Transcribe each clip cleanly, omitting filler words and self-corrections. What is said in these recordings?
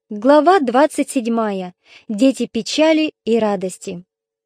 Глава 27. Дети печали и радости.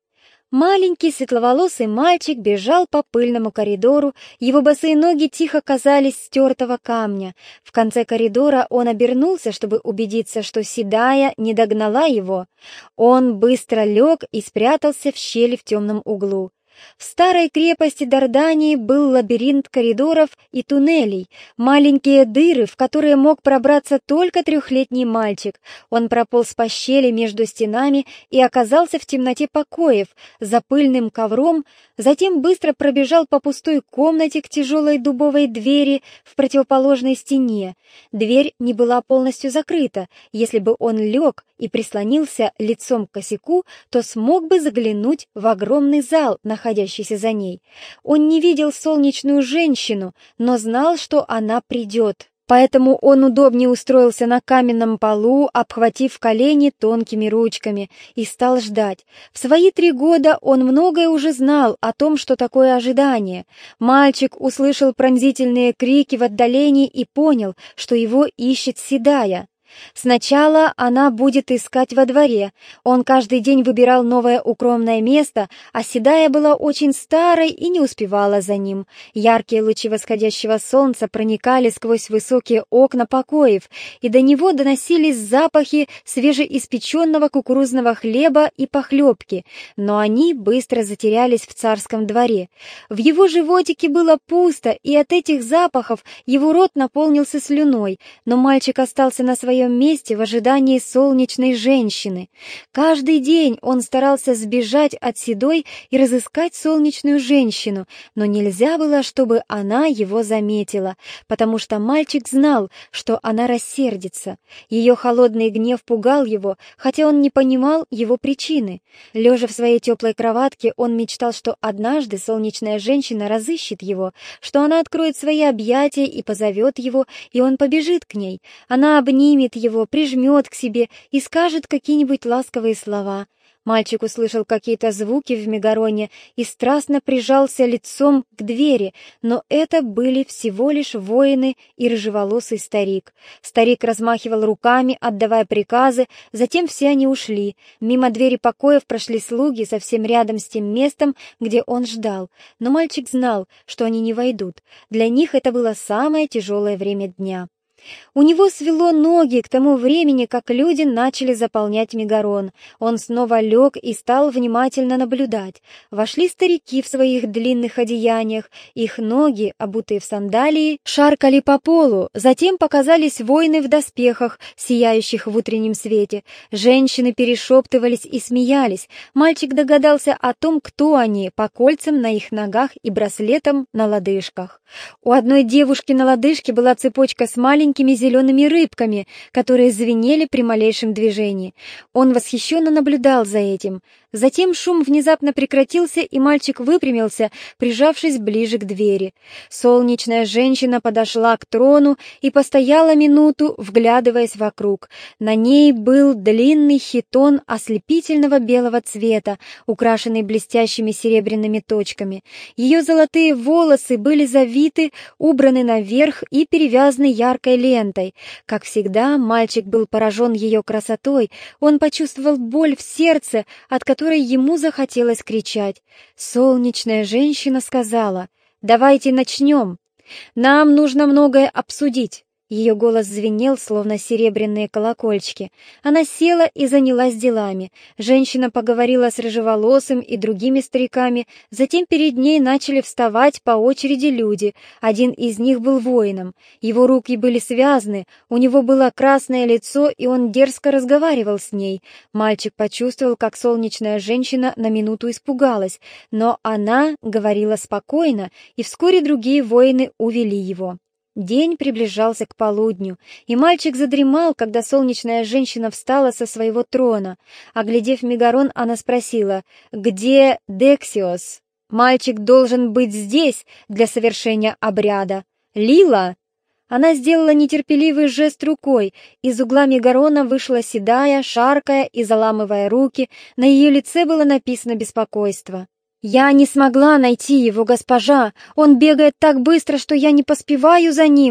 Маленький светловолосый мальчик бежал по пыльному коридору, его босые ноги тихо касались стертого камня. В конце коридора он обернулся, чтобы убедиться, что седая не догнала его. Он быстро лег и спрятался в щели в темном углу. В старой крепости Дардании был лабиринт коридоров и туннелей, маленькие дыры, в которые мог пробраться только трехлетний мальчик. Он прополз по щели между стенами и оказался в темноте покоев, за пыльным ковром, затем быстро пробежал по пустой комнате к тяжелой дубовой двери в противоположной стене. Дверь не была полностью закрыта. Если бы он лег и прислонился лицом к косяку, то смог бы заглянуть в огромный зал, находящийся за ней. Он не видел солнечную женщину, но знал, что она придет. Поэтому он удобнее устроился на каменном полу, обхватив колени тонкими ручками, и стал ждать. В свои 3 года он многое уже знал о том, что такое ожидание. Мальчик услышал пронзительные крики в отдалении и понял, что его ищет седая. Сначала она будет искать во дворе. Он каждый день выбирал новое укромное место, а седая была очень старой и не успевала за ним. Яркие лучи восходящего солнца проникали сквозь высокие окна покоев, и до него доносились запахи свежеиспеченного кукурузного хлеба и похлебки, но они быстро затерялись в царском дворе. В его животике было пусто, и от этих запахов его рот наполнился слюной, но мальчик остался на своем месте в ожидании солнечной женщины. Каждый день он старался сбежать от седой и разыскать солнечную женщину, но нельзя было, чтобы она его заметила, потому что мальчик знал, что она рассердится. Ее холодный гнев пугал его, хотя он не понимал его причины. Лежа в своей теплой кроватке, он мечтал, что однажды солнечная женщина разыщет его, что она откроет свои объятия и позовет его, и он побежит к ней. Она обнимет его, прижмет к себе и скажет какие-нибудь ласковые слова. Мальчик услышал какие-то звуки в Мегароне и страстно прижался лицом к двери, но это были всего лишь воины и рыжеволосый старик. Старик размахивал руками, отдавая приказы, затем все они ушли. Мимо двери покоев прошли слуги совсем рядом с тем местом, где он ждал, но мальчик знал, что они не войдут. Для них это было самое тяжелое время дня. У него свело ноги к тому времени, как люди начали заполнять Мегарон. Он снова лег и стал внимательно наблюдать. Вошли старики в своих длинных одеяниях, их ноги, обутые в сандалии, шаркали по полу, затем показались воины в доспехах, сияющих в утреннем свете. Женщины перешептывались и смеялись. Мальчик догадался о том, кто они, по кольцам на их ногах и браслетам на лодыжках. У одной девушки на лодыжке была цепочка с маленькими зелеными рыбками, которые звенели при малейшем движении. Он восхищенно наблюдал за этим. Затем шум внезапно прекратился, и мальчик выпрямился, прижавшись ближе к двери. Солнечная женщина подошла к трону и постояла минуту, вглядываясь вокруг. На ней был длинный хитон ослепительного белого цвета, украшенный блестящими серебряными точками. Ее золотые волосы были завиты, убраны наверх и перевязаны яркой лентой. Как всегда, мальчик был поражен ее красотой. Он почувствовал боль в сердце, от которой ему захотелось кричать. Солнечная женщина сказала: «Давайте начнем. Нам нужно многое обсудить». Ее голос звенел, словно серебряные колокольчики. Она села и занялась делами. Женщина поговорила с рыжеволосым и другими стариками, затем перед ней начали вставать по очереди люди. Один из них был воином. Его руки были связаны, у него было красное лицо, и он дерзко разговаривал с ней. Мальчик почувствовал, как солнечная женщина на минуту испугалась, но она говорила спокойно, и вскоре другие воины увели его. День приближался к полудню, и мальчик задремал, когда солнечная женщина встала со своего трона. Оглядев Мегарон, она спросила: «Где Дексиос? Мальчик должен быть здесь для совершения обряда. Лила?» Она сделала нетерпеливый жест рукой. Из угла Мегарона вышла седая, шаркая и заламывая руки. На ее лице было написано беспокойство. «Я не смогла найти его, госпожа. Он бегает так быстро, что я не поспеваю за ним».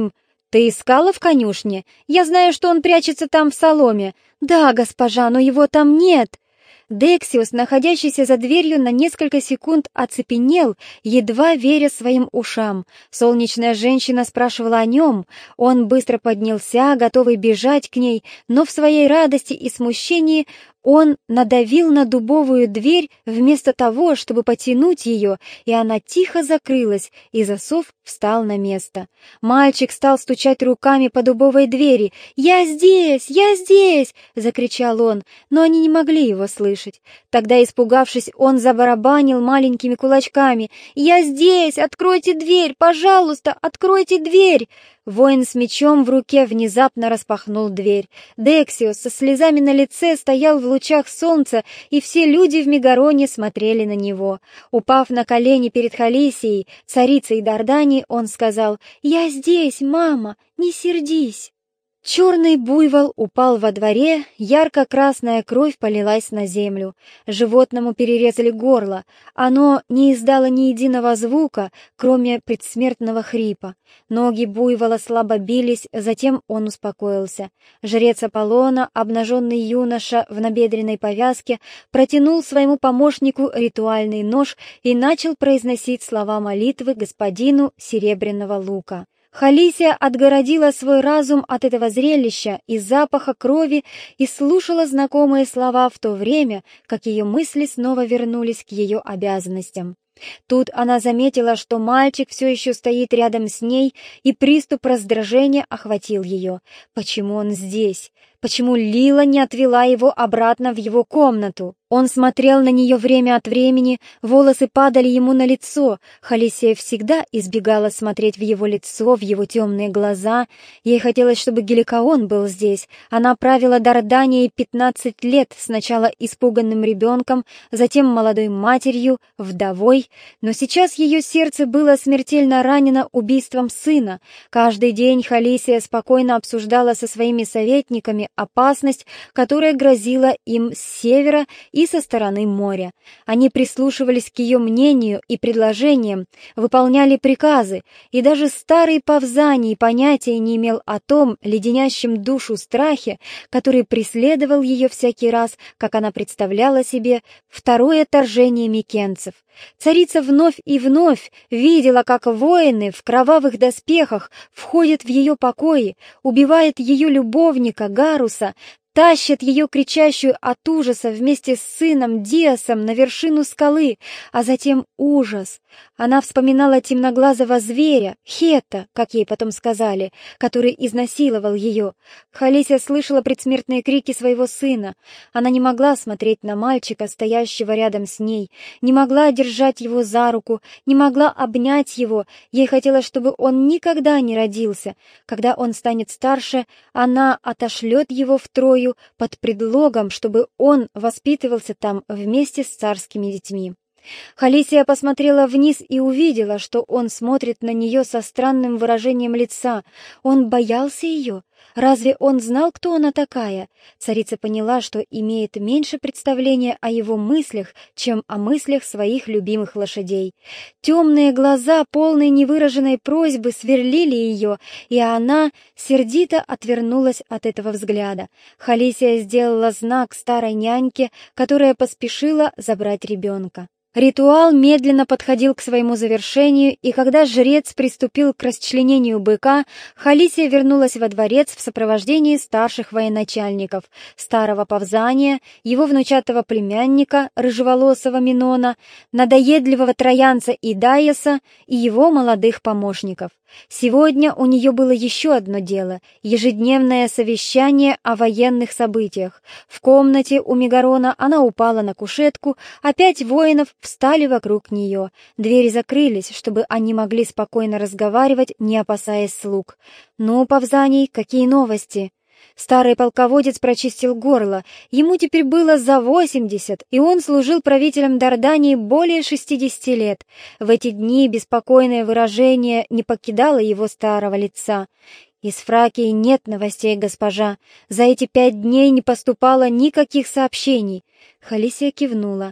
«Ты искала в конюшне? Я знаю, что он прячется там в соломе». «Да, госпожа, но его там нет». Дексиус, находящийся за дверью, на несколько секунд оцепенел, едва веря своим ушам. Солнечная женщина спрашивала о нем. Он быстро поднялся, готовый бежать к ней, но в своей радости и смущении он надавил на дубовую дверь вместо того, чтобы потянуть ее, и она тихо закрылась, и засов встал на место. Мальчик стал стучать руками по дубовой двери. «Я здесь! Я здесь!» — закричал он, но они не могли его слышать. Тогда, испугавшись, он забарабанил маленькими кулачками. «Я здесь! Откройте дверь! Пожалуйста, откройте дверь!» Воин с мечом в руке внезапно распахнул дверь. Дексиус со слезами на лице стоял в лучах солнца, и все люди в Мегароне смотрели на него. Упав на колени перед Халисией, царицей Дардании, он сказал: «Я здесь, мама, не сердись». Черный буйвол упал во дворе, ярко-красная кровь полилась на землю. Животному перерезали горло. Оно не издало ни единого звука, кроме предсмертного хрипа. Ноги буйвола слабо бились, затем он успокоился. Жрец Аполлона, обнаженный юноша в набедренной повязке, протянул своему помощнику ритуальный нож и начал произносить слова молитвы господину Серебряного лука. Халисия отгородила свой разум от этого зрелища и запаха крови и слушала знакомые слова в то время, как ее мысли снова вернулись к ее обязанностям. Тут она заметила, что мальчик все еще стоит рядом с ней, и приступ раздражения охватил ее. Почему он здесь? Почему Лила не отвела его обратно в его комнату? Он смотрел на нее время от времени, волосы падали ему на лицо. Халисия всегда избегала смотреть в его лицо, в его темные глаза. Ей хотелось, чтобы Геликаон был здесь. Она правила Дарданией 15 лет, сначала испуганным ребенком, затем молодой матерью, вдовой. Но сейчас ее сердце было смертельно ранено убийством сына. Каждый день Халисия спокойно обсуждала со своими советниками опасность, которая грозила им с севера и со стороны моря. Они прислушивались к ее мнению и предложениям, выполняли приказы, и даже старый Павзаний понятия не имел о том леденящем душу страхе, который преследовал ее всякий раз, как она представляла себе второе торжение микенцев. Царица вновь и вновь видела, как воины в кровавых доспехах входят в ее покои, убивают ее любовника Гаруса, тащат ее, кричащую от ужаса, вместе с сыном Диасом на вершину скалы, а затем ужас. Она вспоминала темноглазого зверя, Хетта, как ей потом сказали, который изнасиловал ее. Халисия слышала предсмертные крики своего сына. Она не могла смотреть на мальчика, стоящего рядом с ней, не могла держать его за руку, не могла обнять его. Ей хотелось, чтобы он никогда не родился. Когда он станет старше, она отошлет его в Трою под предлогом, чтобы он воспитывался там вместе с царскими детьми. Халисия посмотрела вниз и увидела, что он смотрит на нее со странным выражением лица. Он боялся ее? Разве он знал, кто она такая? Царица поняла, что имеет меньше представления о его мыслях, чем о мыслях своих любимых лошадей. Темные глаза, полные невыраженной просьбы, сверлили ее, и она сердито отвернулась от этого взгляда. Халисия сделала знак старой няньке, которая поспешила забрать ребенка. Ритуал медленно подходил к своему завершению, и когда жрец приступил к расчленению быка, Халисия вернулась во дворец в сопровождении старших военачальников, старого Павзания, его внучатого племянника, рыжеволосого Минона, надоедливого троянца Идайеса и его молодых помощников. Сегодня у нее было еще одно дело — ежедневное совещание о военных событиях. В комнате у Мегарона она упала на кушетку, а 5 воинов встали вокруг нее. Двери закрылись, чтобы они могли спокойно разговаривать, не опасаясь слуг. «Ну, Павзаний, какие новости?» Старый полководец прочистил горло. Ему теперь было за 80, и он служил правителем Дардании более 60 лет. В эти дни беспокойное выражение не покидало его старого лица. «Из Фракии нет новостей, госпожа. За эти 5 дней не поступало никаких сообщений». Халисия кивнула.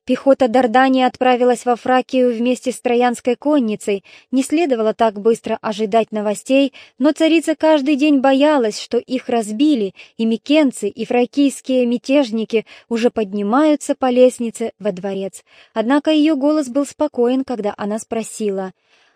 Пехота Дардании отправилась во Фракию вместе с троянской конницей. Не следовало так быстро ожидать новостей, но царица каждый день боялась, что их разбили, и микенцы, и фракийские мятежники уже поднимаются по лестнице во дворец. Однако ее голос был спокоен, когда она спросила: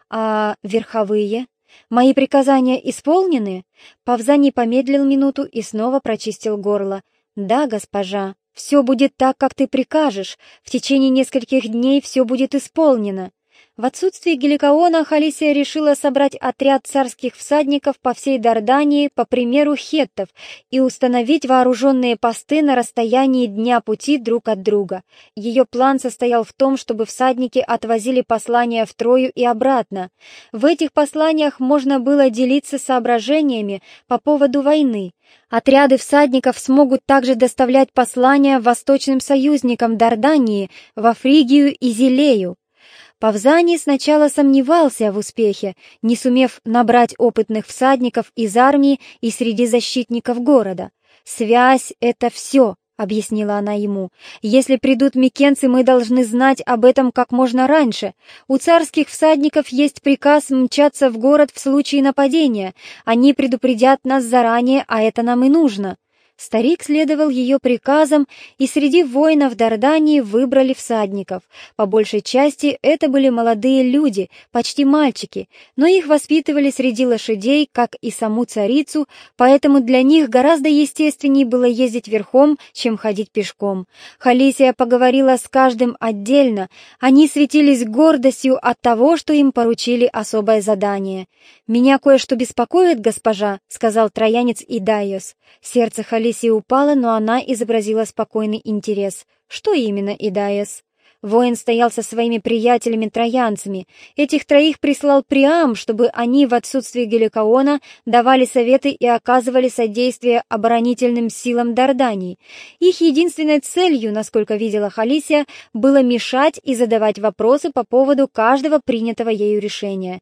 «А верховые? Мои приказания исполнены?» Павзаний помедлил минуту и снова прочистил горло. «Да, госпожа, все будет так, как ты прикажешь. В течение нескольких дней все будет исполнено». В отсутствие Геликоона Халисия решила собрать отряд царских всадников по всей Дардании по примеру хеттов и установить вооруженные посты на расстоянии дня пути друг от друга. Ее план состоял в том, чтобы всадники отвозили послания в Трою и обратно. В этих посланиях можно было делиться соображениями по поводу войны. Отряды всадников смогут также доставлять послания восточным союзникам Дардании, во Фригию и Зилею. Павзаний сначала сомневался в успехе, не сумев набрать опытных всадников из армии и среди защитников города. «Связь — это все», — объяснила она ему. «Если придут микенцы, мы должны знать об этом как можно раньше. У царских всадников есть приказ мчаться в город в случае нападения. Они предупредят нас заранее, а это нам и нужно». Старик следовал ее приказам, и среди воинов Дардании выбрали всадников. По большей части это были молодые люди, почти мальчики, но их воспитывали среди лошадей, как и саму царицу, поэтому для них гораздо естественнее было ездить верхом, чем ходить пешком. Халисия поговорила с каждым отдельно, они светились гордостью от того, что им поручили особое задание. «Меня кое-что беспокоит, госпожа», — сказал троянец Идайос. Сердце Халисии упало, но она изобразила спокойный интерес. «Что именно, Идайос?» Воин стоял со своими приятелями-троянцами. Этих троих прислал Приам, чтобы они в отсутствие Геликоона давали советы и оказывали содействие оборонительным силам Дардании. Их единственной целью, насколько видела Халисия, было мешать и задавать вопросы по поводу каждого принятого ею решения.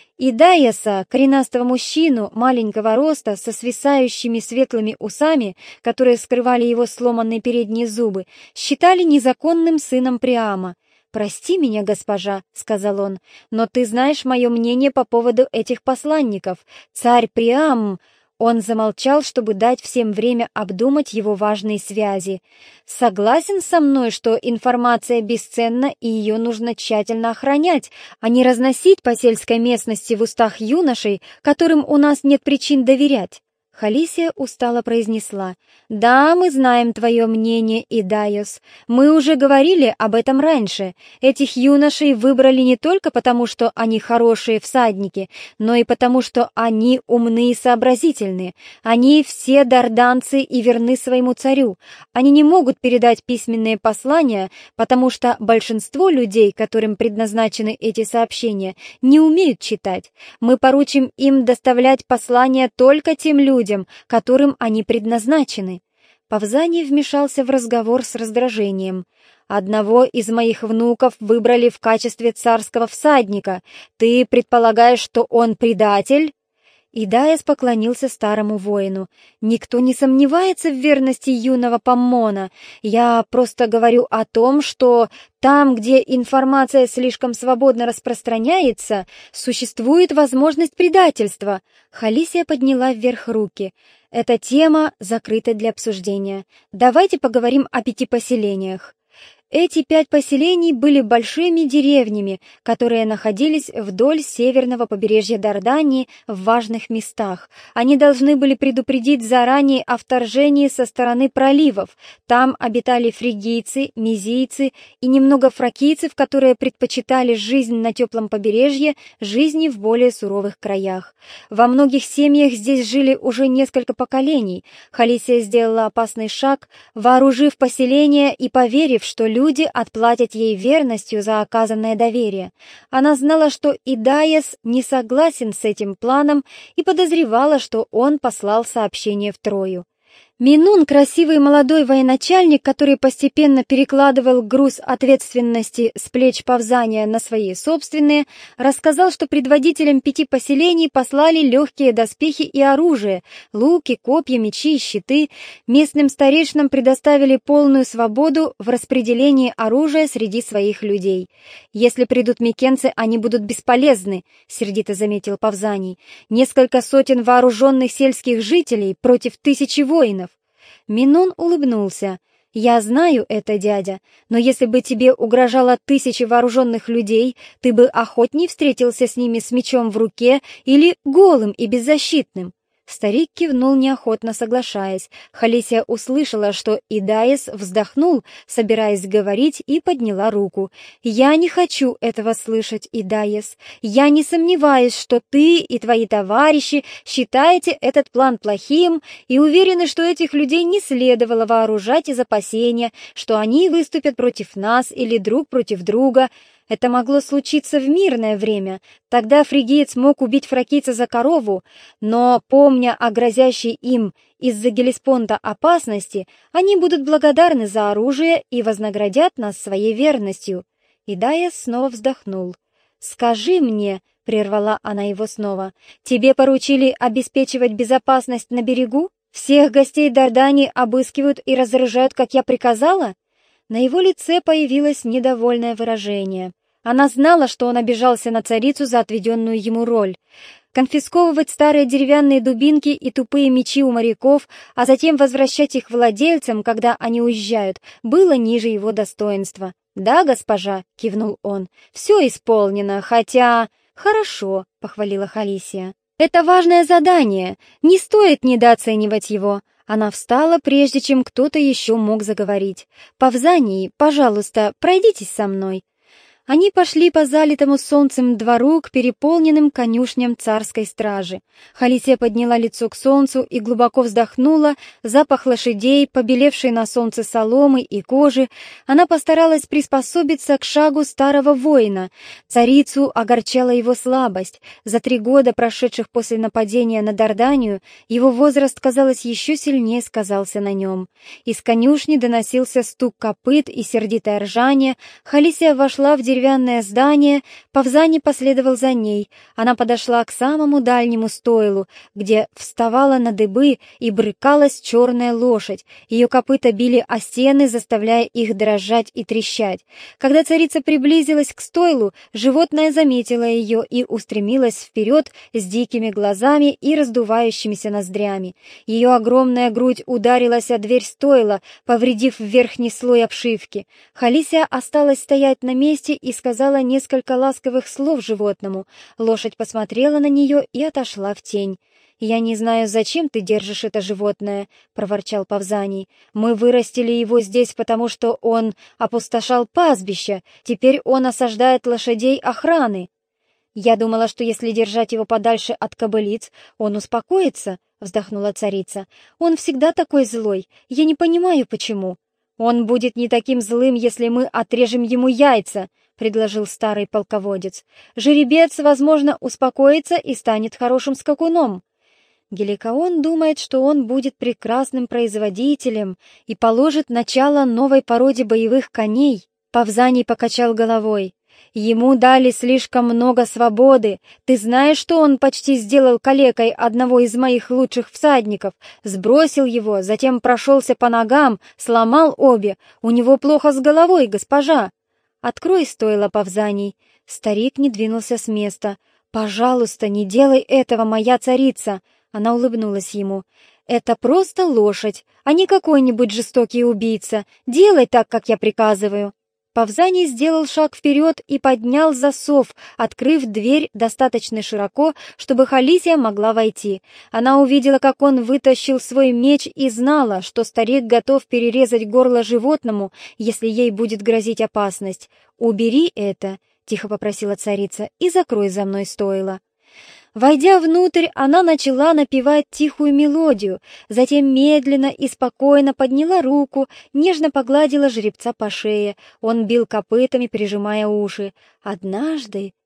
Идайоса, коренастого мужчину, маленького роста, со свисающими светлыми усами, которые скрывали его сломанные передние зубы, считали незаконным сыном Приама. «Прости меня, госпожа», — сказал он, — «но ты знаешь мое мнение по поводу этих посланников. Царь Приам...» Он замолчал, чтобы дать всем время обдумать его важные связи. «Согласен со мной, что информация бесценна и ее нужно тщательно охранять, а не разносить по сельской местности в устах юношей, которым у нас нет причин доверять». Халисия устало произнесла: «Да, мы знаем твое мнение, Идайос. Мы уже говорили об этом раньше. Этих юношей выбрали не только потому, что они хорошие всадники, но и потому, что они умны и сообразительны. Они все дарданцы и верны своему царю. Они не могут передать письменные послания, потому что большинство людей, которым предназначены эти сообщения, не умеют читать. Мы поручим им доставлять послания только тем людям, которым они предназначены». Павзаний вмешался в разговор с раздражением. «Одного из моих внуков выбрали в качестве царского всадника. Ты предполагаешь, что он предатель?» Идайос поклонился старому воину. «Никто не сомневается в верности юного Поммона. Я просто говорю о том, что там, где информация слишком свободно распространяется, существует возможность предательства». Халисия подняла вверх руки. «Эта тема закрыта для обсуждения. Давайте поговорим о 5 поселениях». Эти 5 поселений были большими деревнями, которые находились вдоль северного побережья Дардании в важных местах. Они должны были предупредить заранее о вторжении со стороны проливов. Там обитали фригийцы, мизийцы и немного фракийцев, которые предпочитали жизнь на теплом побережье жизни в более суровых краях. Во многих семьях здесь жили уже несколько поколений. Халисия сделала опасный шаг, вооружив поселение и поверив, что люди отплатят ей верностью за оказанное доверие. Она знала, что Идайос не согласен с этим планом и подозревала, что он послал сообщение в Трою. Минун, красивый молодой военачальник, который постепенно перекладывал груз ответственности с плеч Павзания на свои собственные, рассказал, что предводителям 5 поселений послали легкие доспехи и оружие, луки, копья, мечи и щиты. Местным старейшинам предоставили полную свободу в распределении оружия среди своих людей. «Если придут микенцы, они будут бесполезны», — сердито заметил Павзаний. «Несколько сотен вооруженных сельских жителей против 1000 воинов». Минон улыбнулся. «Я знаю это, дядя, но если бы тебе угрожало 1000 вооруженных людей, ты бы охотней встретился с ними с мечом в руке или голым и беззащитным». Старик кивнул неохотно, соглашаясь. Халисия услышала, что Идаис вздохнул, собираясь говорить, и подняла руку. «Я не хочу этого слышать, Идаис. Я не сомневаюсь, что ты и твои товарищи считаете этот план плохим и уверены, что этих людей не следовало вооружать из опасения, что они выступят против нас или друг против друга. Это могло случиться в мирное время, тогда фригиец мог убить фракийца за корову, но, помня о грозящей им из-за Гелеспонта опасности, они будут благодарны за оружие и вознаградят нас своей верностью». Идаис снова вздохнул. «Скажи мне», — прервала она его снова, — «тебе поручили обеспечивать безопасность на берегу? Всех гостей Дардани обыскивают и разоружают, как я приказала?» На его лице появилось недовольное выражение. Она знала, что он обижался на царицу за отведенную ему роль. Конфисковывать старые деревянные дубинки и тупые мечи у моряков, а затем возвращать их владельцам, когда они уезжают, было ниже его достоинства. «Да, госпожа», — кивнул он, — «все исполнено, хотя...» «Хорошо», — похвалила Халисия. «Это важное задание, не стоит недооценивать его». Она встала, прежде чем кто-то еще мог заговорить. «Павзаний, пожалуйста, пройдитесь со мной». Они пошли по залитому солнцем двору к переполненным конюшням царской стражи. Халисия подняла лицо к солнцу и глубоко вздохнула. Запах лошадей, побелевшей на солнце соломы и кожи. Она постаралась приспособиться к шагу старого воина. Царицу огорчала его слабость. За 3 года, прошедших после нападения на Дарданию, его возраст, казалось, еще сильнее сказался на нем. Из конюшни доносился стук копыт и сердитое ржание. Халисия вошла в деревянное здание, Павзаний последовал за ней. Она подошла к самому дальнему стойлу, где вставала на дыбы и брыкалась черная лошадь. Ее копыта били о стены, заставляя их дрожать и трещать. Когда царица приблизилась к стойлу, животное заметило ее и устремилось вперед с дикими глазами и раздувающимися ноздрями. Ее огромная грудь ударилась о дверь стойла, повредив верхний слой обшивки. Халисия осталась стоять на месте и сказала несколько ласковых слов животному. Лошадь посмотрела на нее и отошла в тень. «Я не знаю, зачем ты держишь это животное», — проворчал Павзаний. «Мы вырастили его здесь, потому что он опустошал пастбище. Теперь он осаждает лошадей охраны». «Я думала, что если держать его подальше от кобылиц, он успокоится», — вздохнула царица. «Он всегда такой злой. Я не понимаю, почему». «Он будет не таким злым, если мы отрежем ему яйца», — предложил старый полководец. «Жеребец, возможно, успокоится и станет хорошим скакуном». Геликаон думает, что он будет прекрасным производителем и положит начало новой породе боевых коней. Павзаний покачал головой. Ему дали слишком много свободы. Ты знаешь, что он почти сделал калекой одного из моих лучших всадников? Сбросил его, затем прошелся по ногам, сломал обе. У него плохо с головой, госпожа. Открой стойло, Павзаний. Старик не двинулся с места. Пожалуйста, не делай этого, моя царица. Она улыбнулась ему. «Это просто лошадь, а не какой-нибудь жестокий убийца. Делай так, как я приказываю». Павзаний сделал шаг вперед и поднял засов, открыв дверь достаточно широко, чтобы Халисия могла войти. Она увидела, как он вытащил свой меч, и знала, что старик готов перерезать горло животному, если ей будет грозить опасность. «Убери это», — тихо попросила царица, — «и закрой за мной стойло». Войдя внутрь, она начала напевать тихую мелодию, затем медленно и спокойно подняла руку, нежно погладила жеребца по шее. Он бил копытами, прижимая уши. «Однажды»,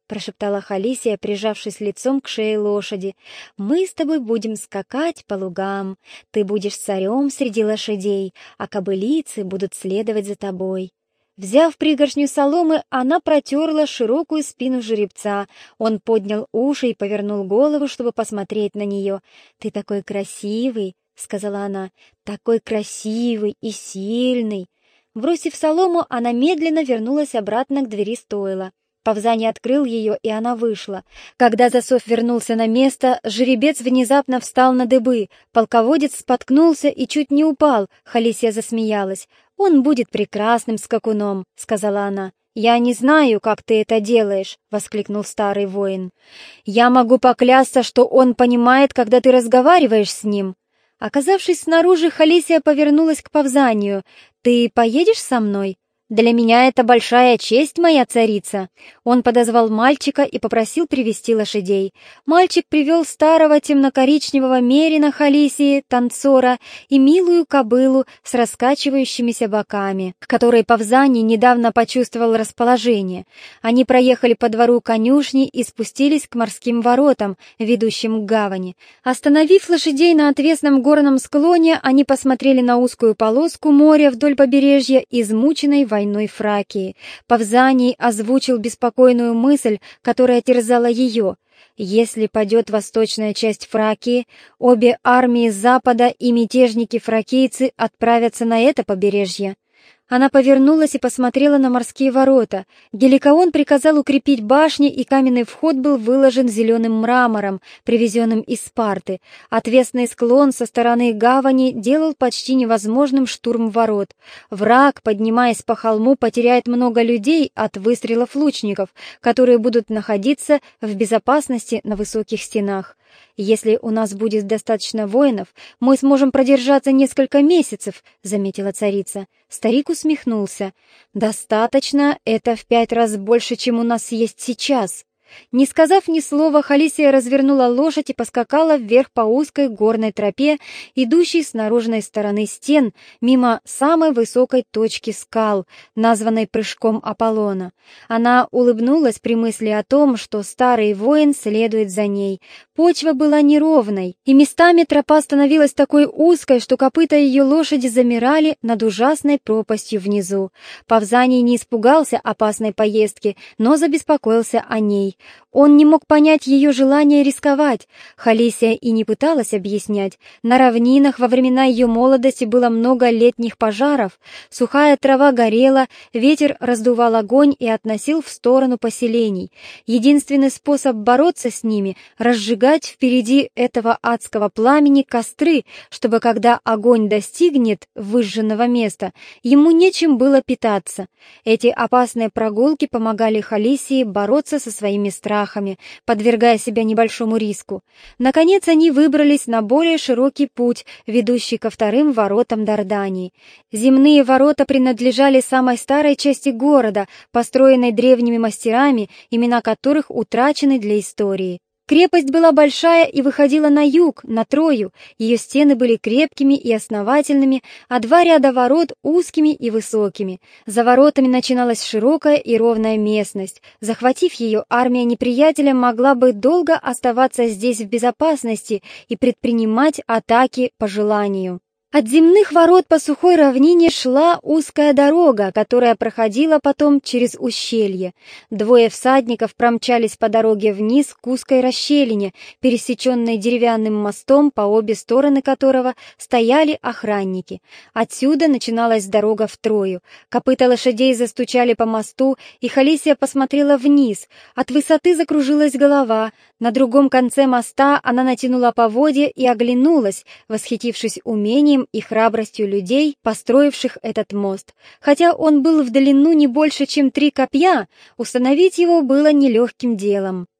— прошептала Халисия, прижавшись лицом к шее лошади. «Мы с тобой будем скакать по лугам. Ты будешь царем среди лошадей, а кобылицы будут следовать за тобой». Взяв пригоршню соломы, она протерла широкую спину жеребца. Он поднял уши и повернул голову, чтобы посмотреть на нее. «Ты такой красивый», — сказала она, — «такой красивый и сильный». Бросив солому, она медленно вернулась обратно к двери стойла. Павзаний открыл ее, и она вышла. Когда засов вернулся на место, жеребец внезапно встал на дыбы. Полководец споткнулся и чуть не упал. Халисия засмеялась. «Он будет прекрасным скакуном», — сказала она. «Я не знаю, как ты это делаешь», — воскликнул старый воин. «Я могу поклясться, что он понимает, когда ты разговариваешь с ним». Оказавшись снаружи, Халисия повернулась к Павзанию. «Ты поедешь со мной?» «Для меня это большая честь, моя царица». Он подозвал мальчика и попросил привести лошадей. Мальчик привел старого темно-коричневого мерина Халисии, танцора, и милую кобылу с раскачивающимися боками, к которой Павзаний недавно почувствовал расположение. Они проехали по двору конюшни и спустились к морским воротам, ведущим к гавани. Остановив лошадей на отвесном горном склоне, они посмотрели на узкую полоску моря вдоль побережья, измученной войной Фракии. Павзаний озвучил беспокойную мысль, которая терзала ее. Если падет восточная часть Фракии, обе армии Запада и мятежники-фракийцы отправятся на это побережье. Она повернулась и посмотрела на морские ворота. Геликаон приказал укрепить башни, и каменный вход был выложен зеленым мрамором, привезенным из Спарты. Отвесный склон со стороны гавани делал почти невозможным штурм ворот. Враг, поднимаясь по холму, потеряет много людей от выстрелов лучников, которые будут находиться в безопасности на высоких стенах. «Если у нас будет достаточно воинов, мы сможем продержаться несколько месяцев», — заметила царица. Старик усмехнулся. «Достаточно — это в 5 раз больше, чем у нас есть сейчас». Не сказав ни слова, Халисия развернула лошадь и поскакала вверх по узкой горной тропе, идущей с наружной стороны стен, мимо самой высокой точки скал, названной прыжком Аполлона. Она улыбнулась при мысли о том, что старый воин следует за ней. Почва была неровной, и местами тропа становилась такой узкой, что копыта ее лошади замирали над ужасной пропастью внизу. Павзаний не испугался опасной поездки, но забеспокоился о ней. Он не мог понять ее желание рисковать. Халисия и не пыталась объяснять. На равнинах во времена ее молодости было много летних пожаров. Сухая трава горела, ветер раздувал огонь и относил в сторону поселений. Единственный способ бороться с ними — разжигать впереди этого адского пламени костры, чтобы, когда огонь достигнет выжженного места, ему нечем было питаться. Эти опасные прогулки помогали Халисии бороться со своими страхами, подвергая себя небольшому риску. Наконец они выбрались на более широкий путь, ведущий ко вторым воротам Дардании. Земные ворота принадлежали самой старой части города, построенной древними мастерами, имена которых утрачены для истории. Крепость была большая и выходила на юг, на Трою. Ее стены были крепкими и основательными, а 2 ряда ворот узкими и высокими. За воротами начиналась широкая и ровная местность. Захватив ее, армия неприятеля могла бы долго оставаться здесь в безопасности и предпринимать атаки по желанию. От земных ворот по сухой равнине шла узкая дорога, которая проходила потом через ущелье. 2 всадников промчались по дороге вниз к узкой расщелине, пересеченной деревянным мостом, по обе стороны которого стояли охранники. Отсюда начиналась дорога в Трою. Копыта лошадей застучали по мосту, и Халисия посмотрела вниз. От высоты закружилась голова. На другом конце моста она натянула поводья и оглянулась, восхитившись умением и храбростью людей, построивших этот мост. Хотя он был в длину не больше, чем 3 копья, установить его было нелегким делом.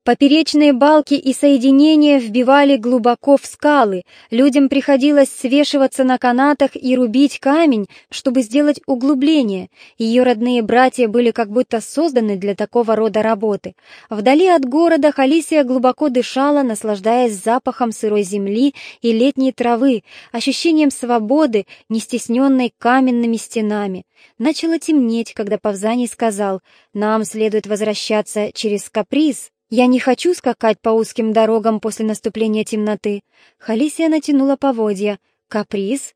Поперечные балки и соединения вбивали глубоко в скалы, людям приходилось свешиваться на канатах и рубить камень, чтобы сделать углубление. Ее родные братья были как будто созданы для такого рода работы. Вдали от города Халисия глубоко дышала, наслаждаясь запахом сырой земли и летней травы, ощущением свободы, не стесненной каменными стенами. Начало темнеть, когда Павзаний сказал: «Нам следует возвращаться через Каприз. Я не хочу скакать по узким дорогам после наступления темноты». Халисия натянула поводья. «Каприз?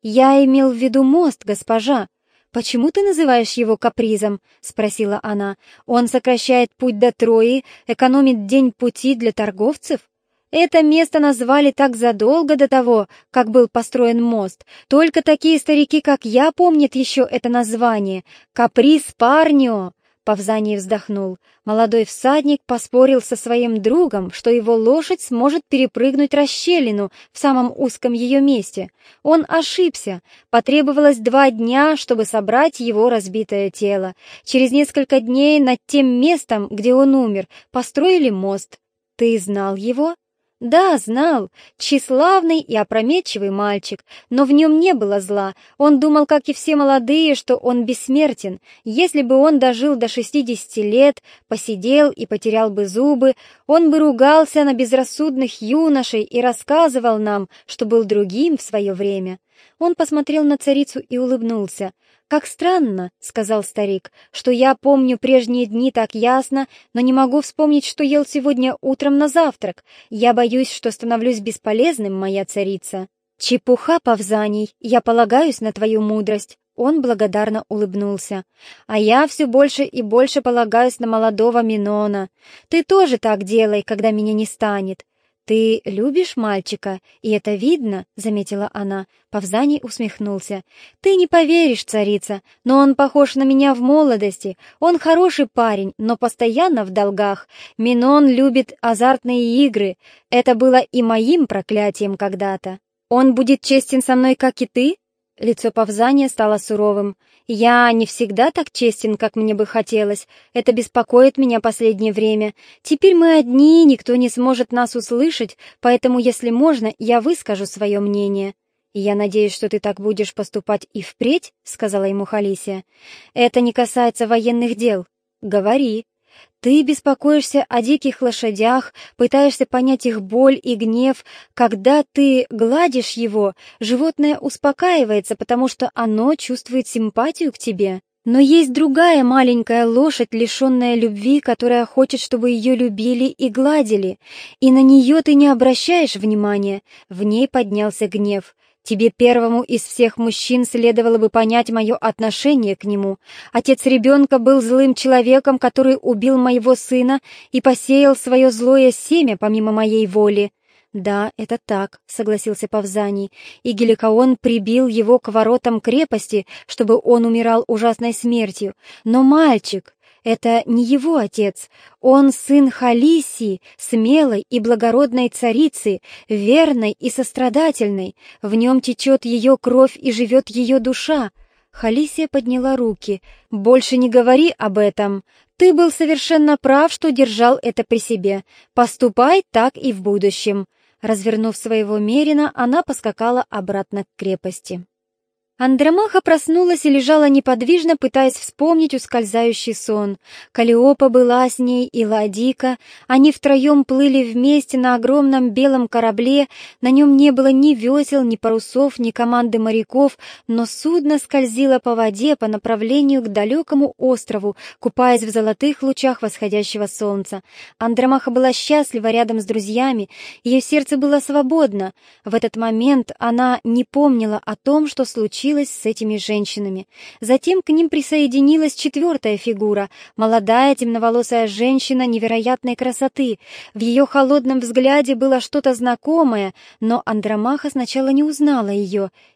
Я имел в виду мост, госпожа». «Почему ты называешь его капризом?» — спросила она. «Он сокращает путь до Трои, экономит день пути для торговцев?» Это место назвали так задолго до того, как был построен мост. Только такие старики, как я, помнят еще это название. «Каприз Парнио». Павзаний вздохнул. Молодой всадник поспорил со своим другом, что его лошадь сможет перепрыгнуть расщелину в самом узком ее месте. Он ошибся. Потребовалось 2 дня, чтобы собрать его разбитое тело. Через несколько дней над тем местом, где он умер, построили мост. Ты знал его? Да, знал. Тщеславный и опрометчивый мальчик, но в нем не было зла. Он думал, как и все молодые, что он бессмертен. Если бы он дожил до 60 лет, посидел и потерял бы зубы, он бы ругался на безрассудных юношей и рассказывал нам, что был другим в свое время. Он посмотрел на царицу и улыбнулся. «Как странно, — сказал старик, — что я помню прежние дни так ясно, но не могу вспомнить, что ел сегодня утром на завтрак. Я боюсь, что становлюсь бесполезным, моя царица». «Чепуха, Павзаний, я полагаюсь на твою мудрость». Он благодарно улыбнулся. «А я все больше и больше полагаюсь на молодого Минона. Ты тоже так делай, когда меня не станет». «Ты любишь мальчика, и это видно», — заметила она. Павзаний усмехнулся. «Ты не поверишь, царица, но он похож на меня в молодости. Он хороший парень, но постоянно в долгах. Минон любит азартные игры. Это было и моим проклятием когда-то. Он будет честен со мной, как и ты?» Лицо Павзания стало суровым. «Я не всегда так честен, как мне бы хотелось. Это беспокоит меня последнее время. Теперь мы одни, никто не сможет нас услышать, поэтому, если можно, я выскажу свое мнение». «Я надеюсь, что ты так будешь поступать и впредь», — сказала ему Халисия. «Это не касается военных дел». «Говори». «Ты беспокоишься о диких лошадях, пытаешься понять их боль и гнев. Когда ты гладишь его, животное успокаивается, потому что оно чувствует симпатию к тебе. Но есть другая маленькая лошадь, лишенная любви, которая хочет, чтобы ее любили и гладили, и на нее ты не обращаешь внимания». В ней поднялся гнев. «Тебе первому из всех мужчин следовало бы понять мое отношение к нему. Отец ребенка был злым человеком, который убил моего сына и посеял свое злое семя помимо моей воли». «Да, это так», — согласился Павзаний, «и Геликоон прибил его к воротам крепости, чтобы он умирал ужасной смертью. Но мальчик... Это не его отец, он сын Халисии, смелой и благородной царицы, верной и сострадательной. В нем течет ее кровь и живет ее душа». Халисия подняла руки. «Больше не говори об этом. Ты был совершенно прав, что держал это при себе. Поступай так и в будущем». Развернув своего мерина, она поскакала обратно к крепости. Андромаха проснулась и лежала неподвижно, пытаясь вспомнить ускользающий сон. Каллиопа была с ней и Ладика. Они втроем плыли вместе на огромном белом корабле. На нем не было ни весел, ни парусов, ни команды моряков, но судно скользило по воде по направлению к далекому острову, купаясь в золотых лучах восходящего солнца. Андромаха была счастлива рядом с друзьями, ее сердце было свободно. В этот момент она не помнила о том, что случилось с этими женщинами. Затем к ним присоединилась 4-я фигура, молодая темноволосая женщина невероятной красоты. В ее холодном взгляде было что-то знакомое, но Андромаха сначала не узнала ее.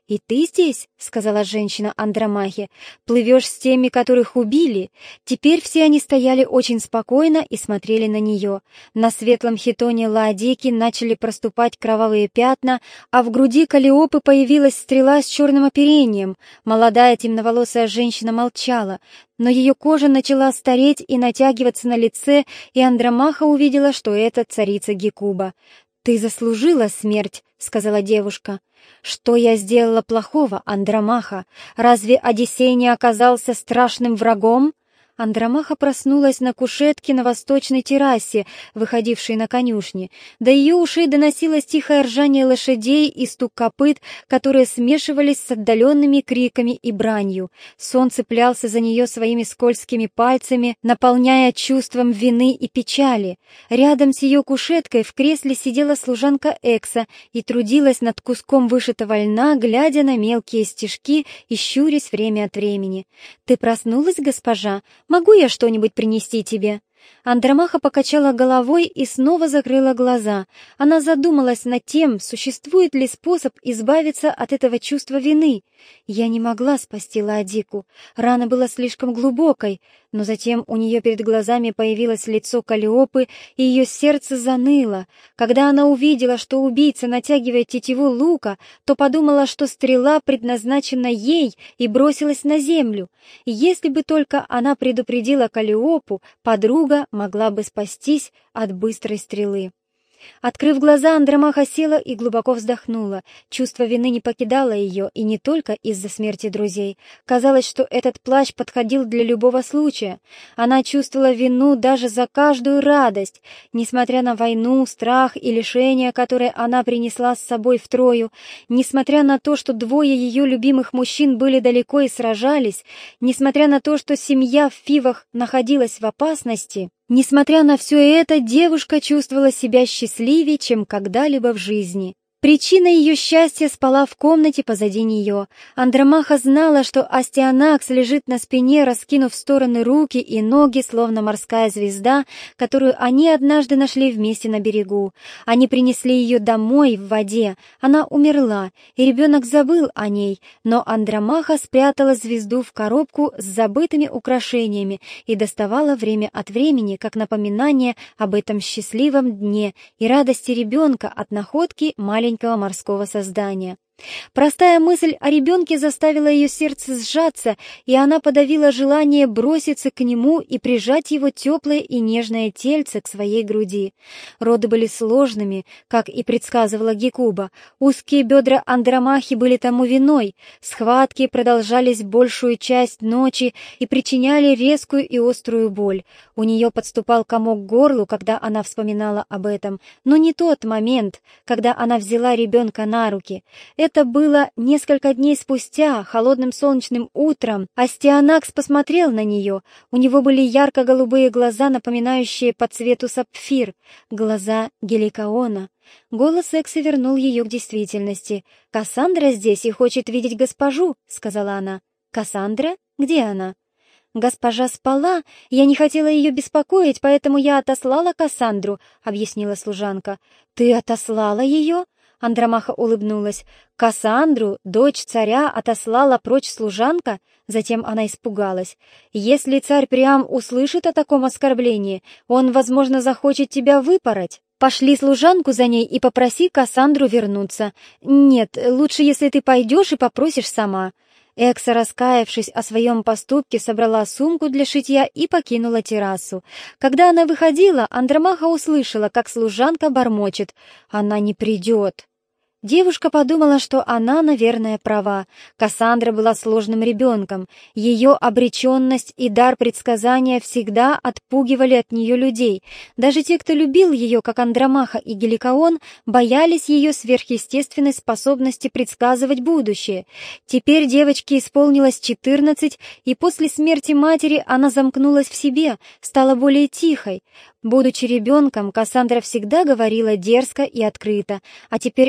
«И ты здесь?» — сказала женщина Андромахе. «Плывешь с теми, которых убили?» Теперь все они стояли очень спокойно и смотрели на нее. На светлом хитоне Лаодики начали проступать кровавые пятна, а в груди Каллиопы появилась стрела с черным оперением. Молодая темноволосая женщина молчала, но ее кожа начала стареть и натягиваться на лице, и Андромаха увидела, что это царица Гекуба. «Ты заслужила смерть», — сказала девушка. «Что я сделала плохого, Андромаха? Разве Одиссей не оказался страшным врагом?» Андромаха проснулась на кушетке на восточной террасе, выходившей на конюшни. До ее ушей доносилось тихое ржание лошадей и стук копыт, которые смешивались с отдаленными криками и бранью. Сон цеплялся за нее своими скользкими пальцами, наполняя чувством вины и печали. Рядом с ее кушеткой в кресле сидела служанка Экса и трудилась над куском вышитого льна, глядя на мелкие стежки и щурясь время от времени. «Ты проснулась, госпожа? Могу я что-нибудь принести тебе?» Андромаха покачала головой и снова закрыла глаза. Она задумалась над тем, существует ли способ избавиться от этого чувства вины. Я не могла спасти Лаодику. Рана была слишком глубокой, но затем у нее перед глазами появилось лицо Каллиопы, и ее сердце заныло. Когда она увидела, что убийца натягивает тетиву лука, то подумала, что стрела предназначена ей, и бросилась на землю. Если бы только она предупредила Каллиопу, подруга могла бы спастись от быстрой стрелы. Открыв глаза, Андромаха села и глубоко вздохнула. Чувство вины не покидало ее, и не только из-за смерти друзей. Казалось, что этот плащ подходил для любого случая. Она чувствовала вину даже за каждую радость. Несмотря на войну, страх и лишения, которые она принесла с собой в Трою, несмотря на то, что двое ее любимых мужчин были далеко и сражались, несмотря на то, что семья в Фивах находилась в опасности, несмотря на все это, девушка чувствовала себя счастливее, чем когда-либо в жизни. Причина ее счастья спала в комнате позади нее. Андромаха знала, что Астианакс лежит на спине, раскинув в стороны руки и ноги, словно морская звезда, которую они однажды нашли вместе на берегу. Они принесли ее домой в воде. Она умерла, и ребенок забыл о ней, но Андромаха спрятала звезду в коробку с забытыми украшениями и доставала время от времени, как напоминание об этом счастливом дне и радости ребенка от находки маленького морского создания. Простая мысль о ребенке заставила ее сердце сжаться, и она подавила желание броситься к нему и прижать его теплое и нежное тельце к своей груди. Роды были сложными, как и предсказывала Гекуба. Узкие бедра Андромахи были тому виной. Схватки продолжались большую часть ночи и причиняли резкую и острую боль. У нее подступал комок к горлу, когда она вспоминала об этом, но не тот момент, когда она взяла ребенка на руки. Это было несколько дней спустя, холодным солнечным утром. Астианакс посмотрел на нее. У него были ярко-голубые глаза, напоминающие по цвету сапфир, глаза Геликаона. Голос Эксы вернул ее к действительности. «Кассандра здесь и хочет видеть госпожу», — сказала она. «Кассандра? Где она?» «Госпожа спала, я не хотела ее беспокоить, поэтому я отослала Кассандру», — объяснила служанка. «Ты отослала ее?» Андромаха улыбнулась. «Кассандру, дочь царя, отослала прочь служанка?» Затем она испугалась. «Если царь Приам услышит о таком оскорблении, он, возможно, захочет тебя выпороть. Пошли служанку за ней и попроси Кассандру вернуться. Нет, лучше, если ты пойдешь и попросишь сама». Экса, раскаявшись о своем поступке, собрала сумку для шитья и покинула террасу. Когда она выходила, Андромаха услышала, как служанка бормочет: «Она не придет». Девушка подумала, что она, наверное, права. Кассандра была сложным ребенком. Ее обреченность и дар предсказания всегда отпугивали от нее людей. Даже те, кто любил ее, как Андромаха и Геликаон, боялись ее сверхъестественной способности предсказывать будущее. Теперь девочке исполнилось 14, и после смерти матери она замкнулась в себе, стала более тихой. Будучи ребенком, Кассандра всегда говорила дерзко и открыто, а теперь она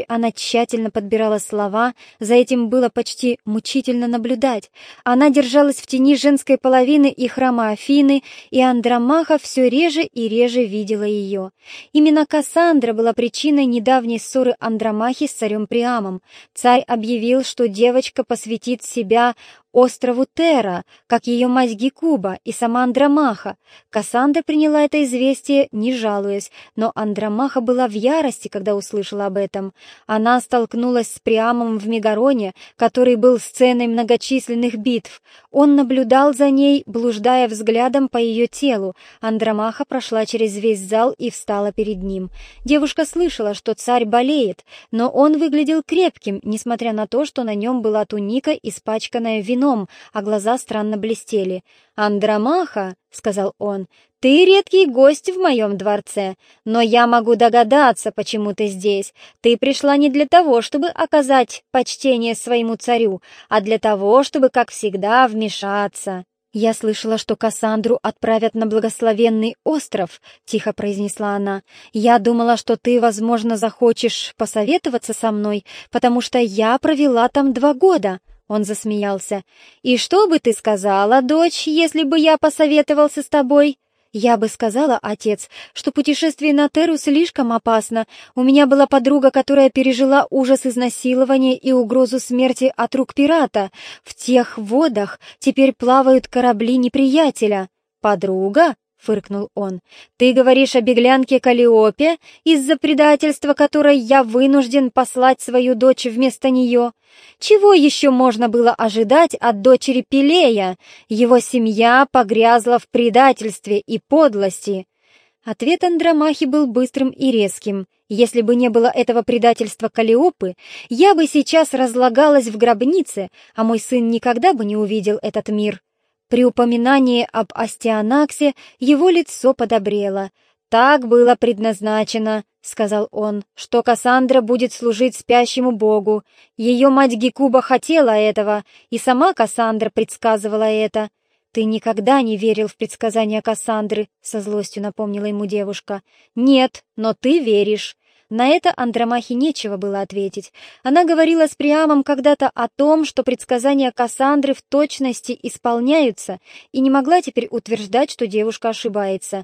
тщательно подбирала слова, за этим было почти мучительно наблюдать. Она держалась в тени женской половины и храма Афины, и Андромаха все реже и реже видела ее. Именно Кассандра была причиной недавней ссоры Андромахи с царем Приамом. Царь объявил, что девочка посвятит себя острову Терра, как ее мать Гекуба и сама Андромаха. Кассандра приняла это известие, не жалуясь, но Андромаха была в ярости, когда услышала об этом. Она столкнулась с Приамом в Мегароне, который был сценой многочисленных битв. Он наблюдал за ней, блуждая взглядом по ее телу. Андромаха прошла через весь зал и встала перед ним. Девушка слышала, что царь болеет, но он выглядел крепким, несмотря на то, что на нем была туника, испачканная вином, а глаза странно блестели. «Андромаха», — сказал он, — «ты редкий гость в моем дворце, но я могу догадаться, почему ты здесь. Ты пришла не для того, чтобы оказать почтение своему царю, а для того, чтобы, как всегда, вмешаться». «Я слышала, что Кассандру отправят на благословенный остров», — тихо произнесла она. «Я думала, что ты, возможно, захочешь посоветоваться со мной, потому что я провела там 2 года». Он засмеялся. «И что бы ты сказала, дочь, если бы я посоветовался с тобой?» «Я бы сказала, отец, что путешествие на Терру слишком опасно. У меня была подруга, которая пережила ужас изнасилования и угрозу смерти от рук пирата. В тех водах теперь плавают корабли неприятеля». «Подруга?» — фыркнул он. «Ты говоришь о беглянке Каллиопе, из-за предательства которой я вынужден послать свою дочь вместо нее? Чего еще можно было ожидать от дочери Пелея? Его семья погрязла в предательстве и подлости». Ответ Андромахи был быстрым и резким. «Если бы не было этого предательства Каллиопы, я бы сейчас разлагалась в гробнице, а мой сын никогда бы не увидел этот мир». При упоминании об Астианаксе его лицо подобрело. «Так было предназначено», — сказал он, — «что Кассандра будет служить спящему богу. Ее мать Гекуба хотела этого, и сама Кассандра предсказывала это». «Ты никогда не верил в предсказания Кассандры», — со злостью напомнила ему девушка. «Нет, но ты веришь». На это Андромахе нечего было ответить. Она говорила с Приамом когда-то о том, что предсказания Кассандры в точности исполняются, и не могла теперь утверждать, что девушка ошибается.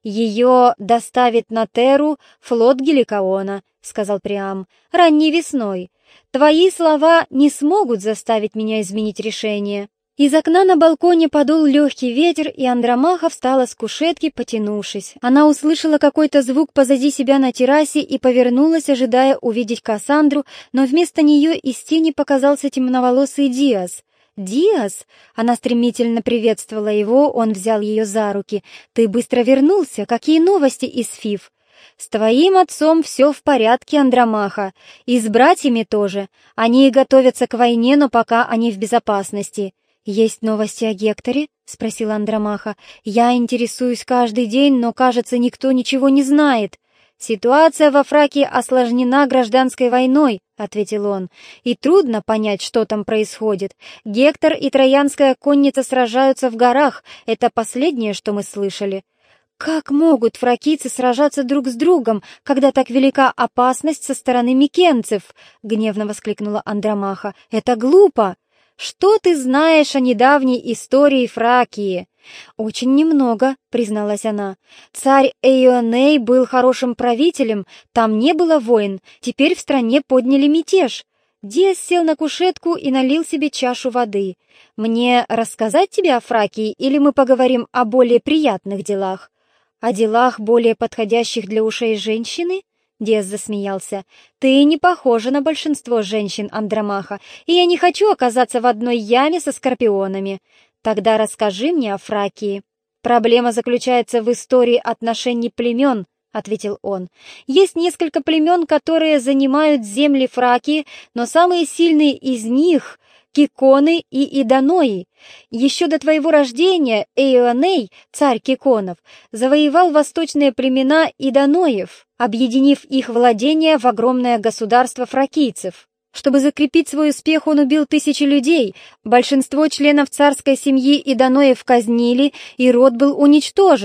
«Ее доставит на Терру флот Геликоона», — сказал Приам, — «ранней весной. Твои слова не смогут заставить меня изменить решение». Из окна на балконе подул легкий ветер, и Андромаха встала с кушетки, потянувшись. Она услышала какой-то звук позади себя на террасе и повернулась, ожидая увидеть Кассандру, но вместо нее из тени показался темноволосый Диас. «Диас?» — она стремительно приветствовала его, он взял ее за руки. «Ты быстро вернулся? Какие новости из Фив?» «С твоим отцом все в порядке, Андромаха. И с братьями тоже. Они готовятся к войне, но пока они в безопасности». «Есть новости о Гекторе?» — спросила Андромаха. «Я интересуюсь каждый день, но, кажется, никто ничего не знает». «Ситуация во Фракии осложнена гражданской войной», — ответил он, — «и трудно понять, что там происходит. Гектор и Троянская конница сражаются в горах, это последнее, что мы слышали». «Как могут фракийцы сражаться друг с другом, когда так велика опасность со стороны микенцев?» — гневно воскликнула Андромаха. «Это глупо!» «Что ты знаешь о недавней истории Фракии?» «Очень немного», — призналась она. «Царь Эйоней был хорошим правителем, там не было войн, теперь в стране подняли мятеж». Диас сел на кушетку и налил себе чашу воды. «Мне рассказать тебе о Фракии, или мы поговорим о более приятных делах?» «О делах, более подходящих для ушей женщины?» Диас засмеялся. «Ты не похожа на большинство женщин, Андромаха, и я не хочу оказаться в одной яме со скорпионами. Тогда расскажи мне о Фракии». «Проблема заключается в истории отношений племен», — ответил он. «Есть несколько племен, которые занимают земли Фракии, но самые сильные из них — Киконы и Иданои. Еще до твоего рождения Эйоней, царь Киконов, завоевал восточные племена Иданоев, объединив их владения в огромное государство фракийцев. Чтобы закрепить свой успех, он убил тысячи людей, большинство членов царской семьи Иданоев казнили, и род был уничтожен.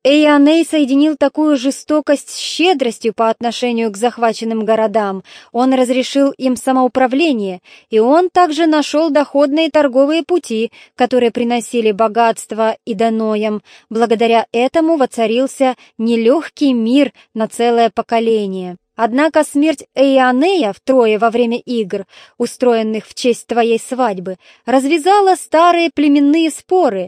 Эйоней соединил такую жестокость с щедростью по отношению к захваченным городам. Он разрешил им самоуправление, и он также нашел доходные торговые пути, которые приносили богатство идоноям. Благодаря этому воцарился нелегкий мир на целое поколение. Однако смерть Эйонея втрое во время игр, устроенных в честь твоей свадьбы, развязала старые племенные споры.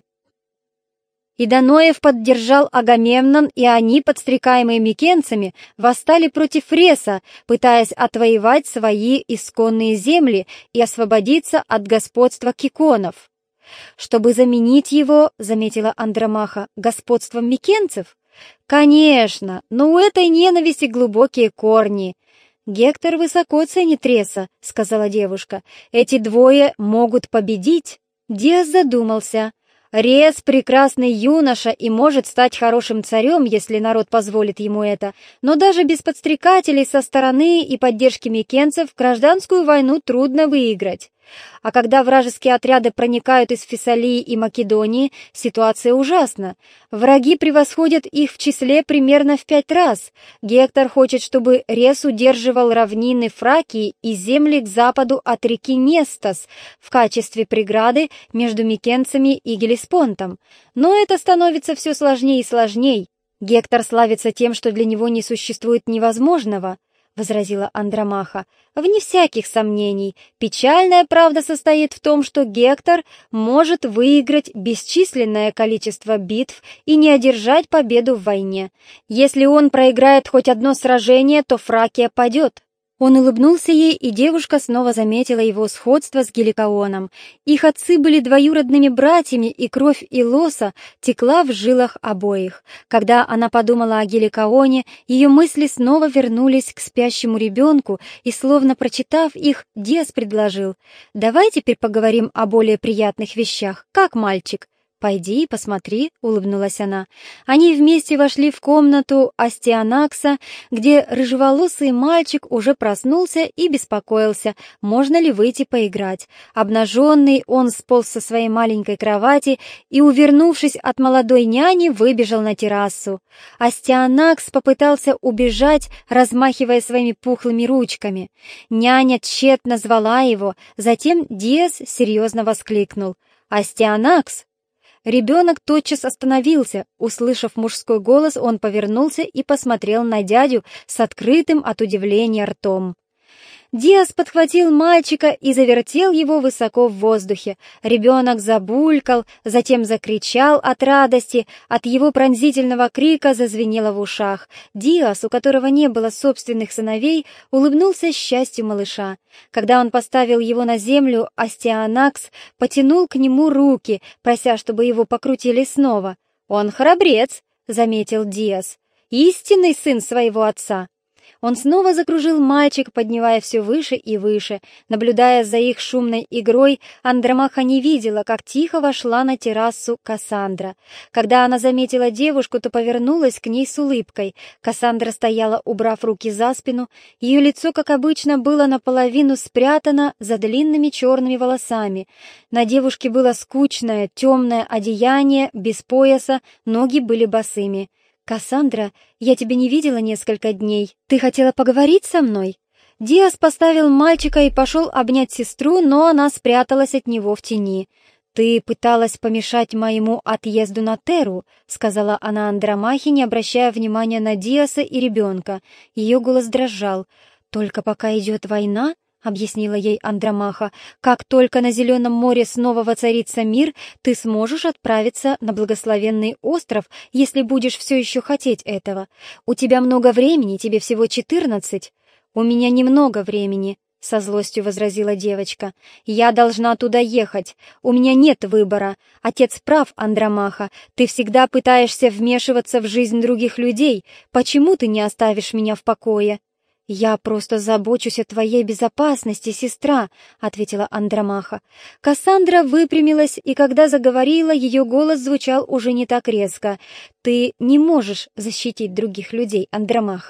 Идоноев поддержал Агамемнон, и они, подстрекаемые микенцами, восстали против Реса, пытаясь отвоевать свои исконные земли и освободиться от господства киконов. «Чтобы заменить его, — заметила Андромаха, — господством микенцев? Конечно, но у этой ненависти глубокие корни. Гектор высоко ценит Реса, — сказала девушка. Эти двое могут победить». Диас задумался. Рес — прекрасный юноша и может стать хорошим царем, если народ позволит ему это, но даже без подстрекателей со стороны и поддержки микенцев гражданскую войну трудно выиграть. А когда вражеские отряды проникают из Фессалии и Македонии, ситуация ужасна. Враги превосходят их в числе примерно в 5 раз. Гектор хочет, чтобы Рес удерживал равнины Фракии и земли к западу от реки Нестос в качестве преграды между микенцами и Геллеспонтом. Но это становится все сложнее и сложнее. Гектор славится тем, что для него не существует невозможного, — возразила Андромаха. «Вне всяких сомнений, печальная правда состоит в том, что Гектор может выиграть бесчисленное количество битв и не одержать победу в войне. Если он проиграет хоть одно сражение, то Фракия падет». Он улыбнулся ей, и девушка снова заметила его сходство с Геликооном. Их отцы были двоюродными братьями, и кровь Илоса текла в жилах обоих. Когда она подумала о Геликооне, ее мысли снова вернулись к спящему ребенку, и, словно прочитав их, Диас предложил: «Давай теперь поговорим о более приятных вещах. Как мальчик?» «Пойди и посмотри», — улыбнулась она. Они вместе вошли в комнату Астианакса, где рыжеволосый мальчик уже проснулся и беспокоился, можно ли выйти поиграть. Обнаженный, он сполз со своей маленькой кровати и, увернувшись от молодой няни, выбежал на террасу. Астианакс попытался убежать, размахивая своими пухлыми ручками. Няня тщетно звала его, затем Диас серьезно воскликнул: «Астианакс!» Ребенок тотчас остановился. Услышав мужской голос, он повернулся и посмотрел на дядю с открытым от удивления ртом. Диас подхватил мальчика и завертел его высоко в воздухе. Ребенок забулькал, затем закричал от радости. От его пронзительного крика зазвенело в ушах. Диас, у которого не было собственных сыновей, улыбнулся счастью малыша. Когда он поставил его на землю, Астианакс потянул к нему руки, прося, чтобы его покрутили снова. «Он храбрец», — заметил Диас, — «истинный сын своего отца». Он снова закружил мальчик, поднимая все выше и выше. Наблюдая за их шумной игрой, Андромаха не видела, как тихо вошла на террасу Кассандра. Когда она заметила девушку, то повернулась к ней с улыбкой. Кассандра стояла, убрав руки за спину. Ее лицо, как обычно, было наполовину спрятано за длинными черными волосами. На девушке было скучное, темное одеяние, без пояса, ноги были босыми. «Кассандра, я тебя не видела несколько дней. Ты хотела поговорить со мной?» Диас поставил мальчика и пошел обнять сестру, но она спряталась от него в тени. «Ты пыталась помешать моему отъезду на Терру», — сказала она Андромахе, не обращая внимания на Диаса и ребенка. Ее голос дрожал. «Только пока идет война?» — объяснила ей Андромаха. «Как только на Зеленом море снова воцарится мир, ты сможешь отправиться на благословенный остров, если будешь все еще хотеть этого. У тебя много времени, тебе всего 14. «У меня немного времени», — со злостью возразила девочка. «Я должна туда ехать. У меня нет выбора. Отец прав, Андромаха. Ты всегда пытаешься вмешиваться в жизнь других людей. Почему ты не оставишь меня в покое?» «Я просто забочусь о твоей безопасности, сестра», — ответила Андромаха. Кассандра выпрямилась, и когда заговорила, ее голос звучал уже не так резко. «Ты не можешь защитить других людей, Андромаха», —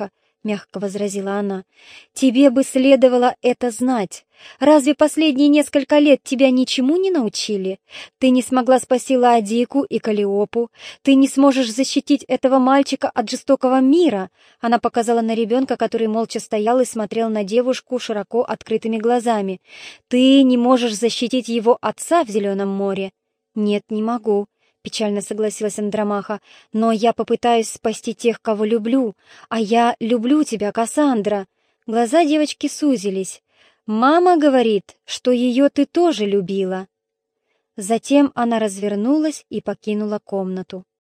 мягко возразила она. «Тебе бы следовало это знать. Разве последние несколько лет тебя ничему не научили? Ты не смогла спасти Лаодику и Каллиопу. Ты не сможешь защитить этого мальчика от жестокого мира». Она показала на ребенка, который молча стоял и смотрел на девушку широко открытыми глазами. «Ты не можешь защитить его отца в Зеленом море». «Нет, не могу», — печально согласилась Андромаха, «но я попытаюсь спасти тех, кого люблю, а я люблю тебя, Кассандра». Глаза девочки сузились. «Мама говорит, что ее ты тоже любила». Затем она развернулась и покинула комнату.